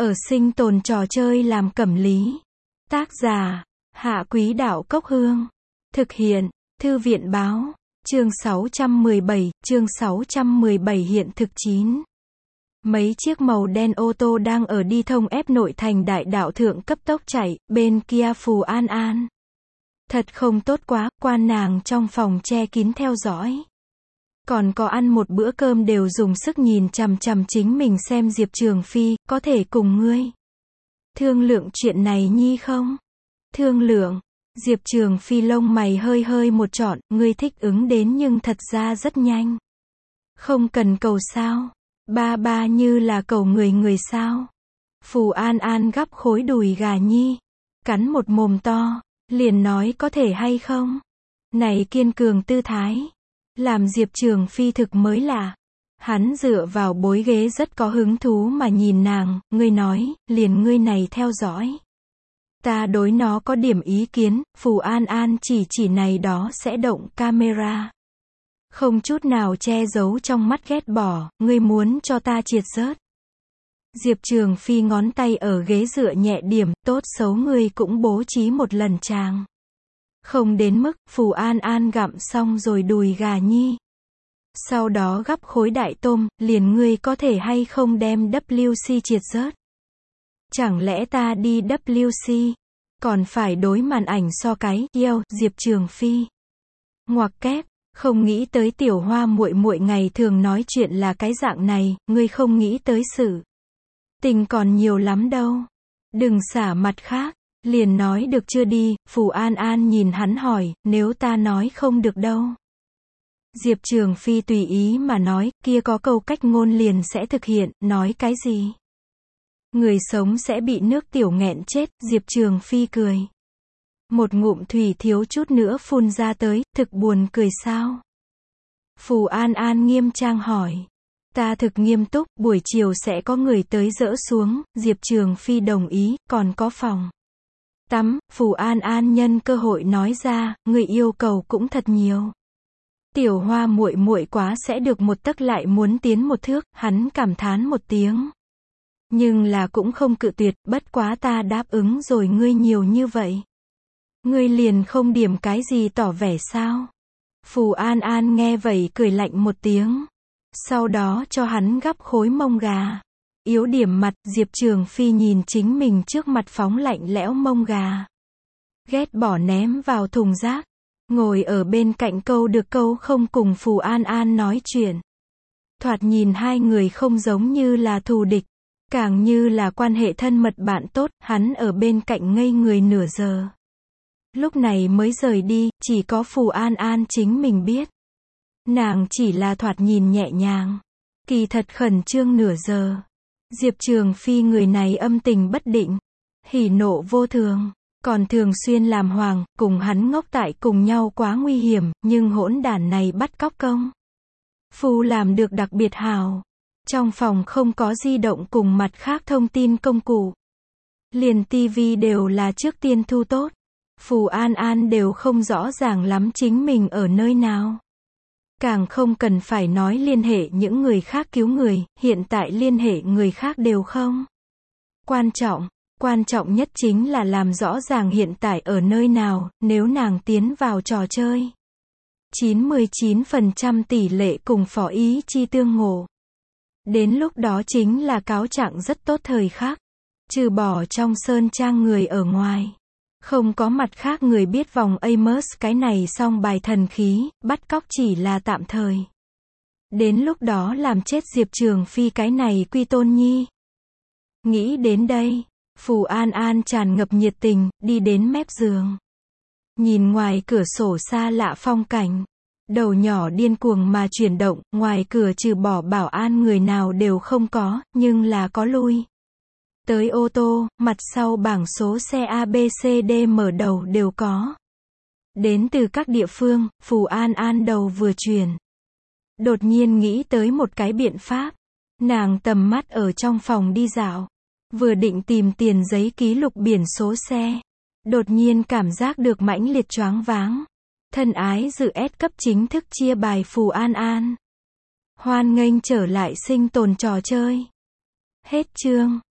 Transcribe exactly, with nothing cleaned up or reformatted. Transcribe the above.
Ở sinh tồn trò chơi làm cẩm lý. Tác giả, Hạ Quý Đạo Cốc Hương. Thực hiện, Thư viện Báo. Chương sáu trăm mười bảy, chương sáu trăm mười bảy hiện thực chín. Mấy chiếc màu đen ô tô đang ở đi thông ép nội thành đại đạo thượng cấp tốc chạy, bên kia Phù An An. Thật không tốt quá, quan nàng trong phòng che kín theo dõi. Còn có ăn một bữa cơm đều dùng sức nhìn chằm chằm chính mình xem Diệp Trường Phi, có thể cùng ngươi thương lượng chuyện này nhi không? Thương lượng. Diệp Trường Phi lông mày hơi hơi một trọn, ngươi thích ứng đến nhưng thật ra rất nhanh. Không cần cầu sao? Ba ba như là cầu người người sao? Phù An An gắp khối đùi gà nhi, cắn một mồm to, liền nói có thể hay không? Này kiên cường tư thái, làm Diệp Trường Phi thực mới lạ. Hắn dựa vào bối ghế rất có hứng thú mà nhìn nàng, ngươi nói, liền ngươi này theo dõi. Ta đối nó có điểm ý kiến, Phù An An chỉ chỉ này đó sẽ động camera. Không chút nào che giấu trong mắt ghét bỏ, ngươi muốn cho ta triệt rớt. Diệp Trường Phi ngón tay ở ghế dựa nhẹ điểm, tốt xấu ngươi cũng bố trí một lần chàng. Không đến mức, Phù An An gặm xong rồi đùi gà nhi. Sau đó gắp khối đại tôm, liền ngươi có thể hay không đem W C triệt rớt. Chẳng lẽ ta đi W C, còn phải đối màn ảnh so cái, yêu, Diệp Trường Phi. Ngoặc kép, không nghĩ tới tiểu hoa muội muội ngày thường nói chuyện là cái dạng này, ngươi không nghĩ tới sự tình còn nhiều lắm đâu. Đừng xả mặt khác, liền nói được chưa đi, Phù An An nhìn hắn hỏi, nếu ta nói không được đâu. Diệp Trường Phi tùy ý mà nói, kia có câu cách ngôn liền sẽ thực hiện, nói cái gì? Người sống sẽ bị nước tiểu nghẹn chết, Diệp Trường Phi cười. Một ngụm thủy thiếu chút nữa phun ra tới, thực buồn cười sao? Phù An An nghiêm trang hỏi. Ta thực nghiêm túc, buổi chiều sẽ có người tới dỡ xuống, Diệp Trường Phi đồng ý, còn có phòng tắm, Phù An An nhân cơ hội nói ra, người yêu cầu cũng thật nhiều. Tiểu hoa muội muội quá sẽ được một tấc lại muốn tiến một thước, hắn cảm thán một tiếng. Nhưng là cũng không cự tuyệt, bất quá ta đáp ứng rồi ngươi nhiều như vậy. Ngươi liền không điểm cái gì tỏ vẻ sao? Phù An An nghe vậy cười lạnh một tiếng. Sau đó cho hắn gắp khối mông gà. Yếu điểm mặt, Diệp Trường Phi nhìn chính mình trước mặt phóng lạnh lẽo mông gà. Ghét bỏ ném vào thùng rác. Ngồi ở bên cạnh câu được câu không cùng Phù An An nói chuyện. Thoạt nhìn hai người không giống như là thù địch, càng như là quan hệ thân mật bạn tốt, hắn ở bên cạnh ngây người nửa giờ. Lúc này mới rời đi, chỉ có Phù An An chính mình biết. Nàng chỉ là thoạt nhìn nhẹ nhàng, kỳ thật khẩn trương nửa giờ. Diệp Trường Phi người này âm tình bất định, hỉ nộ vô thường, còn thường xuyên làm hoàng, cùng hắn ngốc tại cùng nhau quá nguy hiểm, nhưng hỗn đản này bắt cóc công phu làm được đặc biệt hào. Trong phòng không có di động cùng mặt khác thông tin công cụ. Liền tivi đều là trước tiên thu tốt. Phù An An đều không rõ ràng lắm chính mình ở nơi nào. Càng không cần phải nói liên hệ những người khác cứu người, hiện tại liên hệ người khác đều không quan trọng. Quan trọng nhất chính là làm rõ ràng hiện tại ở nơi nào, nếu nàng tiến vào trò chơi. chín mươi chín phần trăm tỷ lệ cùng phỏ ý chi tương ngộ. Đến lúc đó chính là cáo trạng rất tốt thời khắc. Trừ bỏ trong sơn trang người ở ngoài. Không có mặt khác người biết vòng Amos cái này xong bài thần khí, bắt cóc chỉ là tạm thời. Đến lúc đó làm chết Diệp Trường Phi cái này quy tôn nhi. Nghĩ đến đây, Phù An An tràn ngập nhiệt tình, đi đến mép giường. Nhìn ngoài cửa sổ xa lạ phong cảnh. Đầu nhỏ điên cuồng mà chuyển động, ngoài cửa trừ bỏ bảo an người nào đều không có, nhưng là có lui tới ô tô, mặt sau bảng số xe A B C D mở đầu đều có. Đến từ các địa phương, Phù An An đầu vừa chuyển. Đột nhiên nghĩ tới một cái biện pháp. Nàng tầm mắt ở trong phòng đi dạo. Vừa định tìm tiền giấy ký lục biển số xe. Đột nhiên cảm giác được mãnh liệt choáng váng. Thân ái dự S cấp chính thức chia bài Phù An An. Hoan nghênh trở lại sinh tồn trò chơi. Hết chương.